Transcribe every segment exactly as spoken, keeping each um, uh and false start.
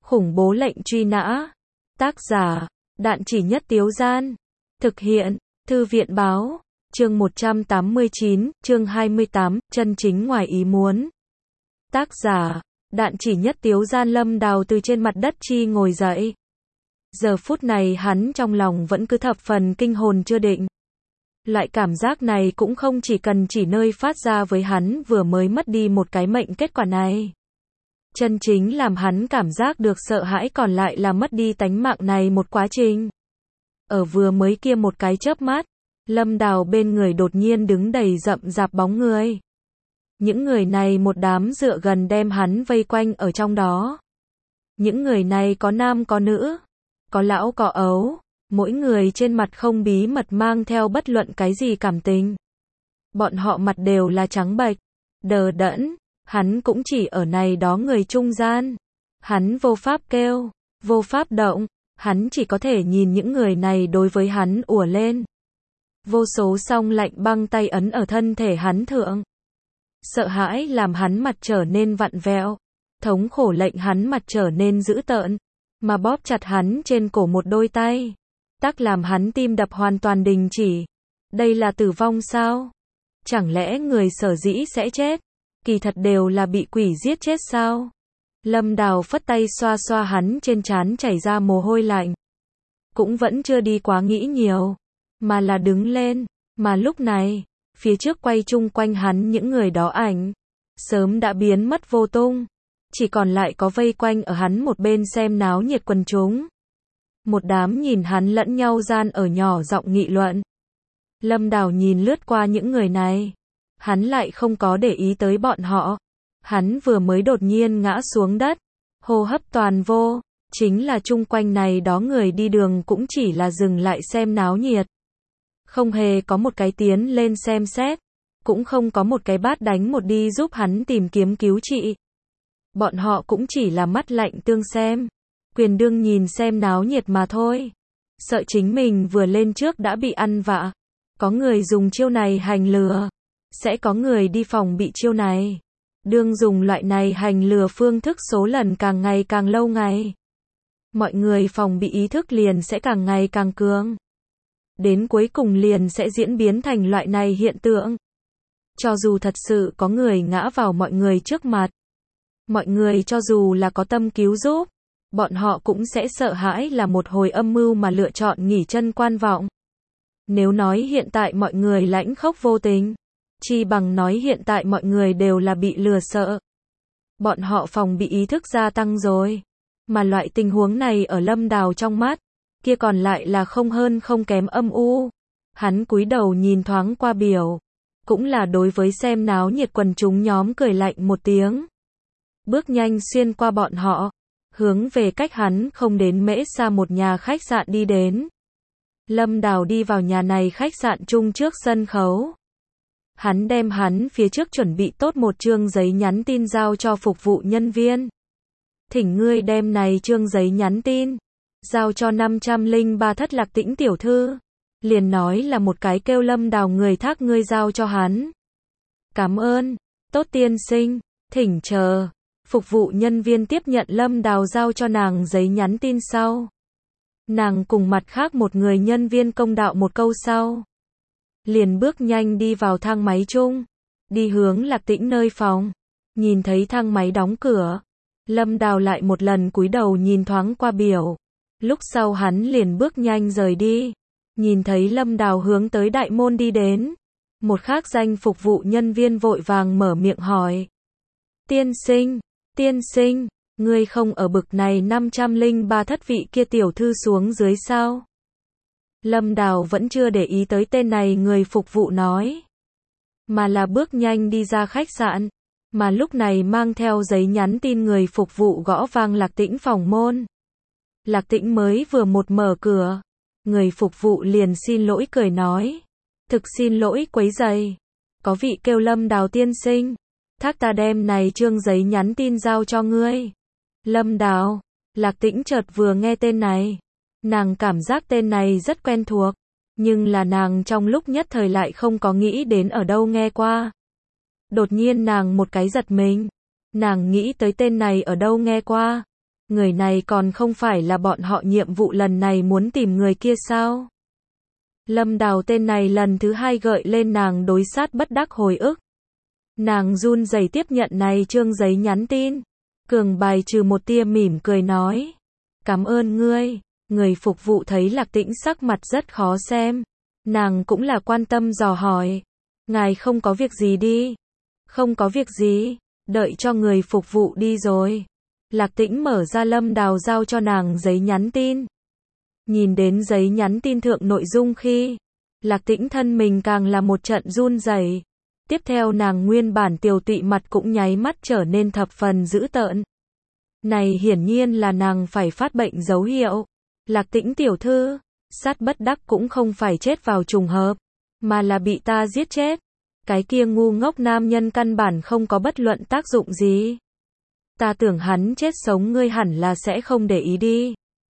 Khủng bố lệnh truy nã. Tác giả, Đạn Chỉ Nhất Tiếu Gian. Thực hiện, Thư viện Báo. Chương một trăm tám mươi chín, chương hai mươi tám, chân chính ngoài ý muốn. Tác giả, Đạn Chỉ Nhất Tiếu Gian. Lâm Đào từ trên mặt đất chi ngồi dậy. Giờ phút này hắn trong lòng vẫn cứ thập phần kinh hồn chưa định. Loại cảm giác này cũng không chỉ cần chỉ nơi phát ra với hắn vừa mới mất đi một cái mệnh kết quả này. Chân chính làm hắn cảm giác được sợ hãi còn lại là mất đi tánh mạng này một quá trình. Ở vừa mới kia một cái chớp mắt, Lâm Đào bên người đột nhiên đứng đầy rậm rạp bóng người. Những người này một đám dựa gần đem hắn vây quanh ở trong đó. Những người này có nam có nữ, có lão có ấu, mỗi người trên mặt không bí mật mang theo bất luận cái gì cảm tình. Bọn họ mặt đều là trắng bệch, đờ đẫn, hắn cũng chỉ ở này đó người trung gian. Hắn vô pháp kêu, vô pháp động, hắn chỉ có thể nhìn những người này đối với hắn ùa lên. Vô số song lạnh băng tay ấn ở thân thể hắn thượng. Sợ hãi làm hắn mặt trở nên vặn vẹo, thống khổ lệnh hắn mặt trở nên dữ tợn, mà bóp chặt hắn trên cổ một đôi tay. Tắc làm hắn tim đập hoàn toàn đình chỉ. Đây là tử vong sao? Chẳng lẽ người sở dĩ sẽ chết, kỳ thật đều là bị quỷ giết chết sao? Lâm Đào phất tay xoa xoa hắn trên trán chảy ra mồ hôi lạnh. Cũng vẫn chưa đi quá nghĩ nhiều, mà là đứng lên, mà lúc này, phía trước quay chung quanh hắn những người đó ảnh, sớm đã biến mất vô tung, chỉ còn lại có vây quanh ở hắn một bên xem náo nhiệt quần chúng. Một đám nhìn hắn lẫn nhau gian ở nhỏ giọng nghị luận. Lâm Đào nhìn lướt qua những người này, hắn lại không có để ý tới bọn họ. Hắn vừa mới đột nhiên ngã xuống đất, hô hấp toàn vô, chính là chung quanh này đó người đi đường cũng chỉ là dừng lại xem náo nhiệt. Không hề có một cái tiến lên xem xét, cũng không có một cái bát đánh một đi giúp hắn tìm kiếm cứu trị. Bọn họ cũng chỉ là mắt lạnh tương xem, quyền đương nhìn xem náo nhiệt mà thôi. Sợ chính mình vừa lên trước đã bị ăn vạ. Có người dùng chiêu này hành lừa, sẽ có người đi phòng bị chiêu này. Đương dùng loại này hành lừa phương thức số lần càng ngày càng lâu ngày. Mọi người phòng bị ý thức liền sẽ càng ngày càng cường. Đến cuối cùng liền sẽ diễn biến thành loại này hiện tượng. Cho dù thật sự có người ngã vào mọi người trước mặt, mọi người cho dù là có tâm cứu giúp, bọn họ cũng sẽ sợ hãi là một hồi âm mưu mà lựa chọn nghỉ chân quan vọng. Nếu nói hiện tại mọi người lãnh khốc vô tình, chi bằng nói hiện tại mọi người đều là bị lừa sợ. Bọn họ phòng bị ý thức gia tăng rồi. Mà loại tình huống này ở Lâm Đào trong mắt, kia còn lại là không hơn không kém âm u. Hắn cúi đầu nhìn thoáng qua biểu, cũng là đối với xem náo nhiệt quần chúng nhóm cười lạnh một tiếng. Bước nhanh xuyên qua bọn họ, hướng về cách hắn không đến mễ xa một nhà khách sạn đi đến. Lâm Đào đi vào nhà này khách sạn chung trước sân khấu. Hắn đem hắn phía trước chuẩn bị tốt một chương giấy nhắn tin giao cho phục vụ nhân viên. Thỉnh ngươi đem này chương giấy nhắn tin giao cho năm trăm lẻ ba thất Lạc Tĩnh tiểu thư. Liền nói là một cái kêu Lâm Đào người thác ngươi giao cho hắn. Cảm ơn, tốt tiên sinh, thỉnh chờ. Phục vụ nhân viên tiếp nhận Lâm Đào giao cho nàng giấy nhắn tin sau. Nàng cùng mặt khác một người nhân viên công đạo một câu sau, liền bước nhanh đi vào thang máy chung, đi hướng Lạc Tĩnh nơi phòng. Nhìn thấy thang máy đóng cửa, Lâm Đào lại một lần cúi đầu nhìn thoáng qua biểu. Lúc sau hắn liền bước nhanh rời đi. Nhìn thấy Lâm Đào hướng tới đại môn đi đến, một khác danh phục vụ nhân viên vội vàng mở miệng hỏi. Tiên sinh, tiên sinh, ngươi không ở bực này năm trăm lẻ ba thất vị kia tiểu thư xuống dưới sao? Lâm Đào vẫn chưa để ý tới tên này người phục vụ nói, mà là bước nhanh đi ra khách sạn, mà lúc này mang theo giấy nhắn tin người phục vụ gõ vang Lạc Tĩnh phòng môn. Lạc Tĩnh mới vừa một mở cửa, người phục vụ liền xin lỗi cười nói, thực xin lỗi quấy rầy, có vị kêu Lâm Đào tiên sinh, thác ta đem này chương giấy nhắn tin giao cho ngươi. Lâm Đào, Lạc Tĩnh chợt vừa nghe tên này, nàng cảm giác tên này rất quen thuộc, nhưng là nàng trong lúc nhất thời lại không có nghĩ đến ở đâu nghe qua. Đột nhiên nàng một cái giật mình, nàng nghĩ tới tên này ở đâu nghe qua, Người này còn không phải là bọn họ nhiệm vụ lần này muốn tìm người kia sao? Lâm Đào tên này lần thứ hai gợi lên nàng đối sát bất đắc hồi ức. Nàng run rẩy tiếp nhận này trương giấy nhắn tin. Cường bài trừ một tia mỉm cười nói. Cảm ơn ngươi. Người phục vụ thấy Lạc Tĩnh sắc mặt rất khó xem. Nàng cũng là quan tâm dò hỏi. Ngài không có việc gì đi. Không có việc gì. Đợi cho người phục vụ đi rồi. Lạc Tĩnh mở ra Lâm Đào giao cho nàng giấy nhắn tin. Nhìn đến giấy nhắn tin thượng nội dung khi, Lạc Tĩnh thân mình càng là một trận run rẩy. Tiếp theo nàng nguyên bản tiều tụy mặt cũng nháy mắt trở nên thập phần dữ tợn. Này hiển nhiên là nàng phải phát bệnh dấu hiệu. Lạc Tĩnh tiểu thư, sát bất đắc cũng không phải chết vào trùng hợp, mà là bị ta giết chết. Cái kia ngu ngốc nam nhân căn bản không có bất luận tác dụng gì. Ta tưởng hắn chết sống ngươi hẳn là sẽ không để ý đi.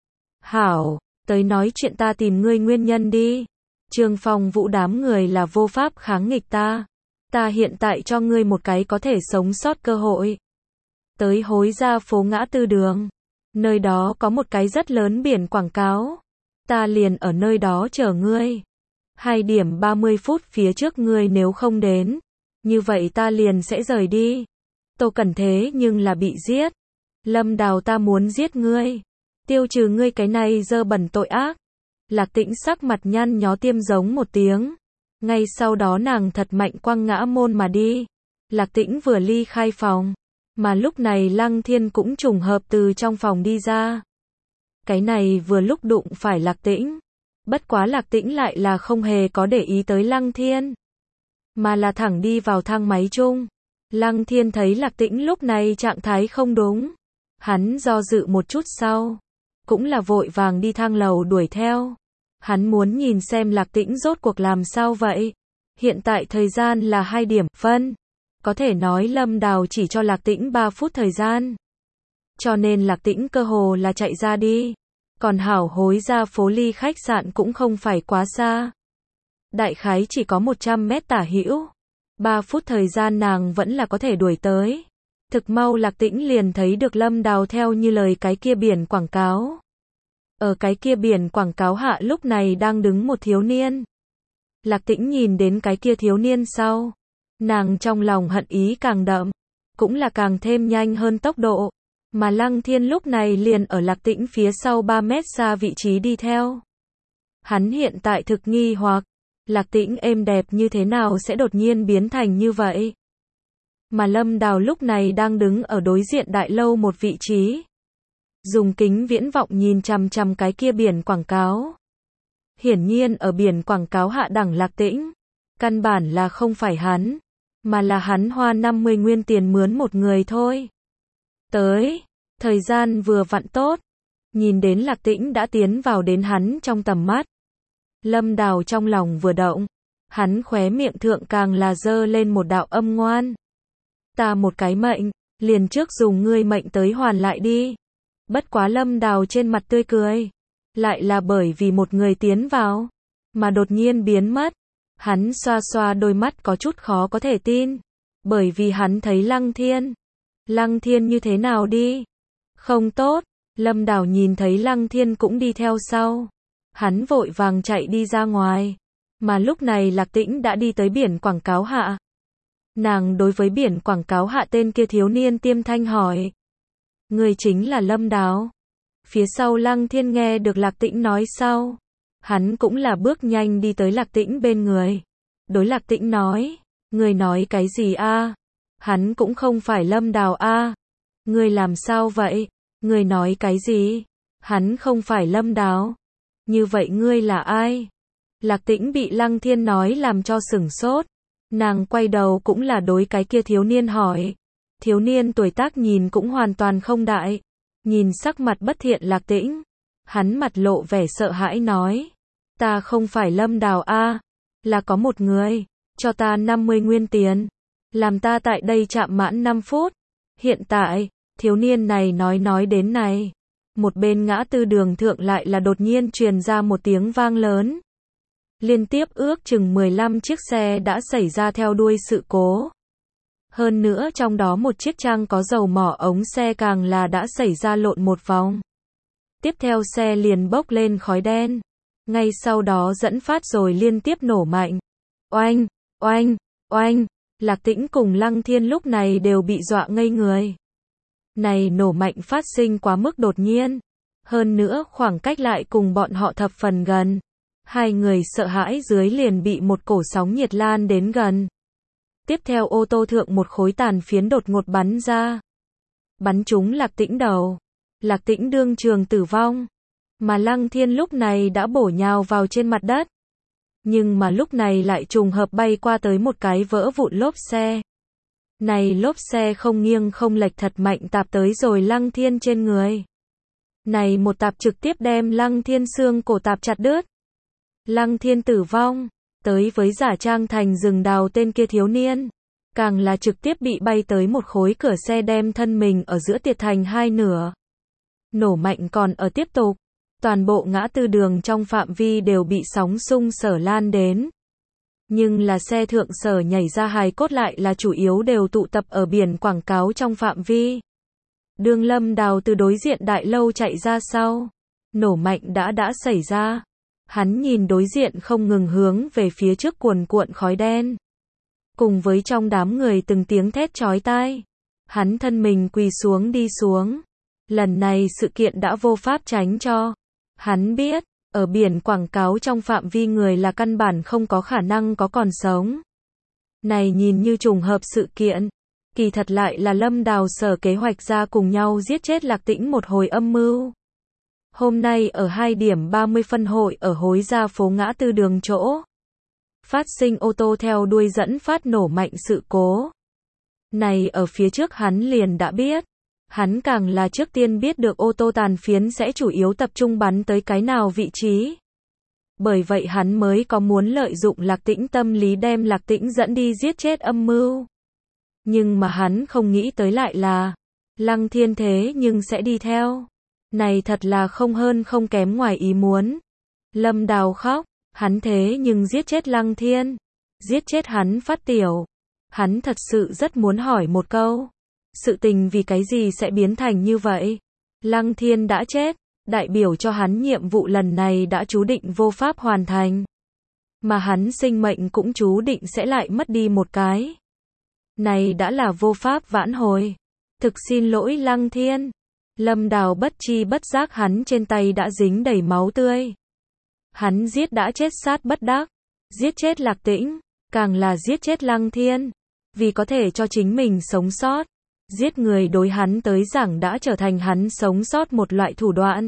Hảo, tới nói chuyện ta tìm ngươi nguyên nhân đi. Trương Phong Vũ đám người là vô pháp kháng nghịch ta. Ta hiện tại cho ngươi một cái có thể sống sót cơ hội. Tới Hối Gia phố ngã tư đường. Nơi đó có một cái rất lớn biển quảng cáo. Ta liền ở nơi đó chờ ngươi. Hai điểm ba mươi phút phía trước ngươi nếu không đến. Như vậy ta liền sẽ rời đi. Tô Cẩn thế nhưng là bị giết. Lâm Đào ta muốn giết ngươi. Tiêu trừ ngươi cái này dơ bẩn tội ác. Lạc Tĩnh sắc mặt nhăn nhó tiêm giống một tiếng. Ngay sau đó nàng thật mạnh quăng ngã môn mà đi. Lạc Tĩnh vừa ly khai phòng. Mà lúc này Lăng Thiên cũng trùng hợp từ trong phòng đi ra. Cái này vừa lúc đụng phải Lạc Tĩnh. Bất quá Lạc Tĩnh lại là không hề có để ý tới Lăng Thiên. Mà là thẳng đi vào thang máy chung. Lăng Thiên thấy Lạc Tĩnh lúc này trạng thái không đúng. Hắn do dự một chút sau. Cũng là vội vàng đi thang lầu đuổi theo. Hắn muốn nhìn xem Lạc Tĩnh rốt cuộc làm sao vậy. Hiện tại thời gian là hai điểm phân. Có thể nói Lâm Đào chỉ cho Lạc Tĩnh ba phút thời gian. Cho nên Lạc Tĩnh cơ hồ là chạy ra đi. Còn hảo Hối Gia phố ly khách sạn cũng không phải quá xa. Đại khái chỉ có một trăm mét tả hữu. ba phút thời gian nàng vẫn là có thể đuổi tới. Thực mau Lạc Tĩnh liền thấy được Lâm Đào theo như lời cái kia biển quảng cáo. Ở cái kia biển quảng cáo hạ lúc này đang đứng một thiếu niên. Lạc Tĩnh nhìn đến cái kia thiếu niên sau. Nàng trong lòng hận ý càng đậm. Cũng là càng thêm nhanh hơn tốc độ. Mà Lăng Thiên lúc này liền ở Lạc Tĩnh phía sau ba mét xa vị trí đi theo. Hắn hiện tại thực nghi hoặc. Lạc Tĩnh êm đẹp như thế nào sẽ đột nhiên biến thành như vậy? Mà Lâm Đào lúc này đang đứng ở đối diện đại lâu một vị trí. Dùng kính viễn vọng nhìn chằm chằm cái kia biển quảng cáo. Hiển nhiên ở biển quảng cáo hạ đẳng Lạc Tĩnh. Căn bản là không phải hắn. Mà là hắn hoa năm mươi nguyên tiền mướn một người thôi. Tới. Thời gian vừa vặn tốt. Nhìn đến Lạc Tĩnh đã tiến vào đến hắn trong tầm mắt. Lâm Đào trong lòng vừa động. Hắn khóe miệng thượng càng là dơ lên một đạo âm ngoan. Ta một cái mệnh. Liền trước dùng ngươi mệnh tới hoàn lại đi. Bất quá Lâm Đào trên mặt tươi cười. Lại là bởi vì một người tiến vào. Mà đột nhiên biến mất. Hắn xoa xoa đôi mắt có chút khó có thể tin. Bởi vì hắn thấy Lăng Thiên. Lăng Thiên như thế nào đi? Không tốt. Lâm Đào nhìn thấy Lăng Thiên cũng đi theo sau. Hắn vội vàng chạy đi ra ngoài. Mà lúc này Lạc Tĩnh đã đi tới biển quảng cáo hạ. Nàng đối với biển quảng cáo hạ tên kia thiếu niên tiêm thanh hỏi. Người chính là Lâm Đào. Phía sau Lăng Thiên nghe được Lạc Tĩnh nói sau. Hắn cũng là bước nhanh đi tới Lạc Tĩnh bên người. Đối Lạc Tĩnh nói. Người nói cái gì a? Hắn cũng không phải Lâm Đào a. Người làm sao vậy? Người nói cái gì? Hắn không phải Lâm Đào. Như vậy ngươi là ai? Lạc Tĩnh bị Lăng Thiên nói làm cho sửng sốt. Nàng quay đầu cũng là đối cái kia thiếu niên hỏi. Thiếu niên tuổi tác nhìn cũng hoàn toàn không đại. Nhìn sắc mặt bất thiện Lạc Tĩnh. Hắn mặt lộ vẻ sợ hãi nói. Ta không phải Lâm Đào a. Là có một người. Cho ta năm mươi nguyên tiền. Làm ta tại đây chạm mãn năm phút. Hiện tại, thiếu niên này nói nói đến này. Một bên ngã tư đường thượng lại là đột nhiên truyền ra một tiếng vang lớn. Liên tiếp ước chừng mười lăm chiếc xe đã xảy ra theo đuôi sự cố. Hơn nữa trong đó một chiếc trang có dầu mỏ ống xe càng là đã xảy ra lộn một vòng. Tiếp theo xe liền bốc lên khói đen. Ngay sau đó dẫn phát rồi liên tiếp nổ mạnh. Oanh, oanh, oanh, Lạc Tĩnh cùng Lăng Thiên lúc này đều bị dọa ngây người. Này nổ mạnh phát sinh quá mức đột nhiên. Hơn nữa khoảng cách lại cùng bọn họ thập phần gần. Hai người sợ hãi dưới liền bị một cổ sóng nhiệt lan đến gần. Tiếp theo ô tô thượng một khối tàn phiến đột ngột bắn ra. Bắn trúng Lạc Tĩnh đầu. Lạc Tĩnh đương trường tử vong. Mà Lăng Thiên lúc này đã bổ nhào vào trên mặt đất. Nhưng mà lúc này lại trùng hợp bay qua tới một cái vỡ vụn lốp xe. Này lốp xe không nghiêng không lệch thật mạnh tạp tới rồi Lăng Thiên trên người. Này một tạp trực tiếp đem Lăng Thiên xương cổ tạp chặt đứt. Lăng Thiên tử vong. Tới với giả trang thành rừng đào tên kia thiếu niên. Càng là trực tiếp bị bay tới một khối cửa xe đem thân mình ở giữa tiệt thành hai nửa. Nổ mạnh còn ở tiếp tục. Toàn bộ ngã tư đường trong phạm vi đều bị sóng xung sở lan đến. Nhưng là xe thượng sở nhảy ra hài cốt lại là chủ yếu đều tụ tập ở biển quảng cáo trong phạm vi. Đường Lâm Đào từ đối diện đại lâu chạy ra sau. Nổ mạnh đã đã xảy ra. Hắn nhìn đối diện không ngừng hướng về phía trước cuồn cuộn khói đen. Cùng với trong đám người từng tiếng thét chói tai. Hắn thân mình quỳ xuống đi xuống. Lần này sự kiện đã vô pháp tránh cho. Hắn biết, ở biển quảng cáo trong phạm vi người là căn bản không có khả năng có còn sống. Này nhìn như trùng hợp sự kiện. Kỳ thật lại là Lâm Đào sở kế hoạch ra cùng nhau giết chết Lạc Tĩnh một hồi âm mưu. Hôm nay ở hai điểm ba mươi phân hội ở hối gia phố ngã tư đường chỗ. Phát sinh ô tô theo đuôi dẫn phát nổ mạnh sự cố. Này ở phía trước hắn liền đã biết. Hắn càng là trước tiên biết được ô tô tàn phiến sẽ chủ yếu tập trung bắn tới cái nào vị trí. Bởi vậy hắn mới có muốn lợi dụng Lạc Tĩnh tâm lý đem Lạc Tĩnh dẫn đi giết chết âm mưu. Nhưng mà hắn không nghĩ tới lại là Lăng Thiên thế nhưng sẽ đi theo. Này thật là không hơn không kém ngoài ý muốn. Lâm Đào khóc, hắn thế nhưng giết chết Lăng Thiên. Giết chết hắn phát tiểu. Hắn thật sự rất muốn hỏi một câu. Sự tình vì cái gì sẽ biến thành như vậy? Lăng Thiên đã chết, đại biểu cho hắn nhiệm vụ lần này đã chú định vô pháp hoàn thành. Mà hắn sinh mệnh cũng chú định sẽ lại mất đi một cái. Này đã là vô pháp vãn hồi. Thực xin lỗi Lăng Thiên. Lâm Đào bất chi bất giác hắn trên tay đã dính đầy máu tươi. Hắn giết đã chết sát bất đắc. Giết chết Lạc Tĩnh, càng là giết chết Lăng Thiên. Vì có thể cho chính mình sống sót. Giết người đối hắn tới giảng đã trở thành hắn sống sót một loại thủ đoạn.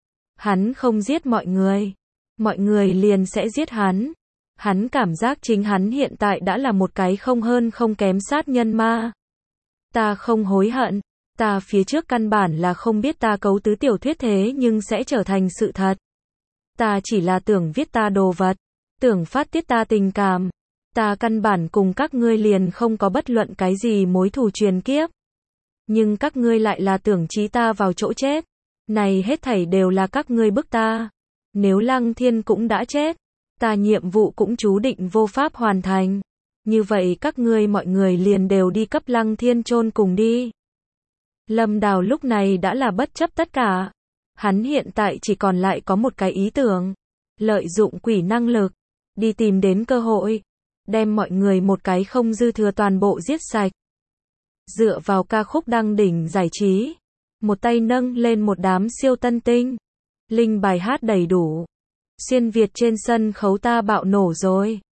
Hắn không giết mọi người. Mọi người liền sẽ giết hắn. Hắn cảm giác chính hắn hiện tại đã là một cái không hơn không kém sát nhân ma. Ta không hối hận. Ta phía trước căn bản là không biết ta cấu tứ tiểu thuyết thế nhưng sẽ trở thành sự thật. Ta chỉ là tưởng viết ta đồ vật. Tưởng phát tiết ta tình cảm. Ta căn bản cùng các ngươi liền không có bất luận cái gì mối thù truyền kiếp. Nhưng các ngươi lại là tưởng trí ta vào chỗ chết. Này hết thảy đều là các ngươi bức ta. Nếu Lăng Thiên cũng đã chết, ta nhiệm vụ cũng chú định vô pháp hoàn thành. Như vậy các ngươi mọi người liền đều đi cấp Lăng Thiên chôn cùng đi. Lâm Đào lúc này đã là bất chấp tất cả. Hắn hiện tại chỉ còn lại có một cái ý tưởng. Lợi dụng quỷ năng lực. Đi tìm đến cơ hội. Đem mọi người một cái không dư thừa toàn bộ giết sạch. Dựa vào ca khúc đăng đỉnh giải trí. Một tay nâng lên một đám siêu tân tinh. Linh bài hát đầy đủ. Xuyên Việt trên sân khấu ta bạo nổ rồi.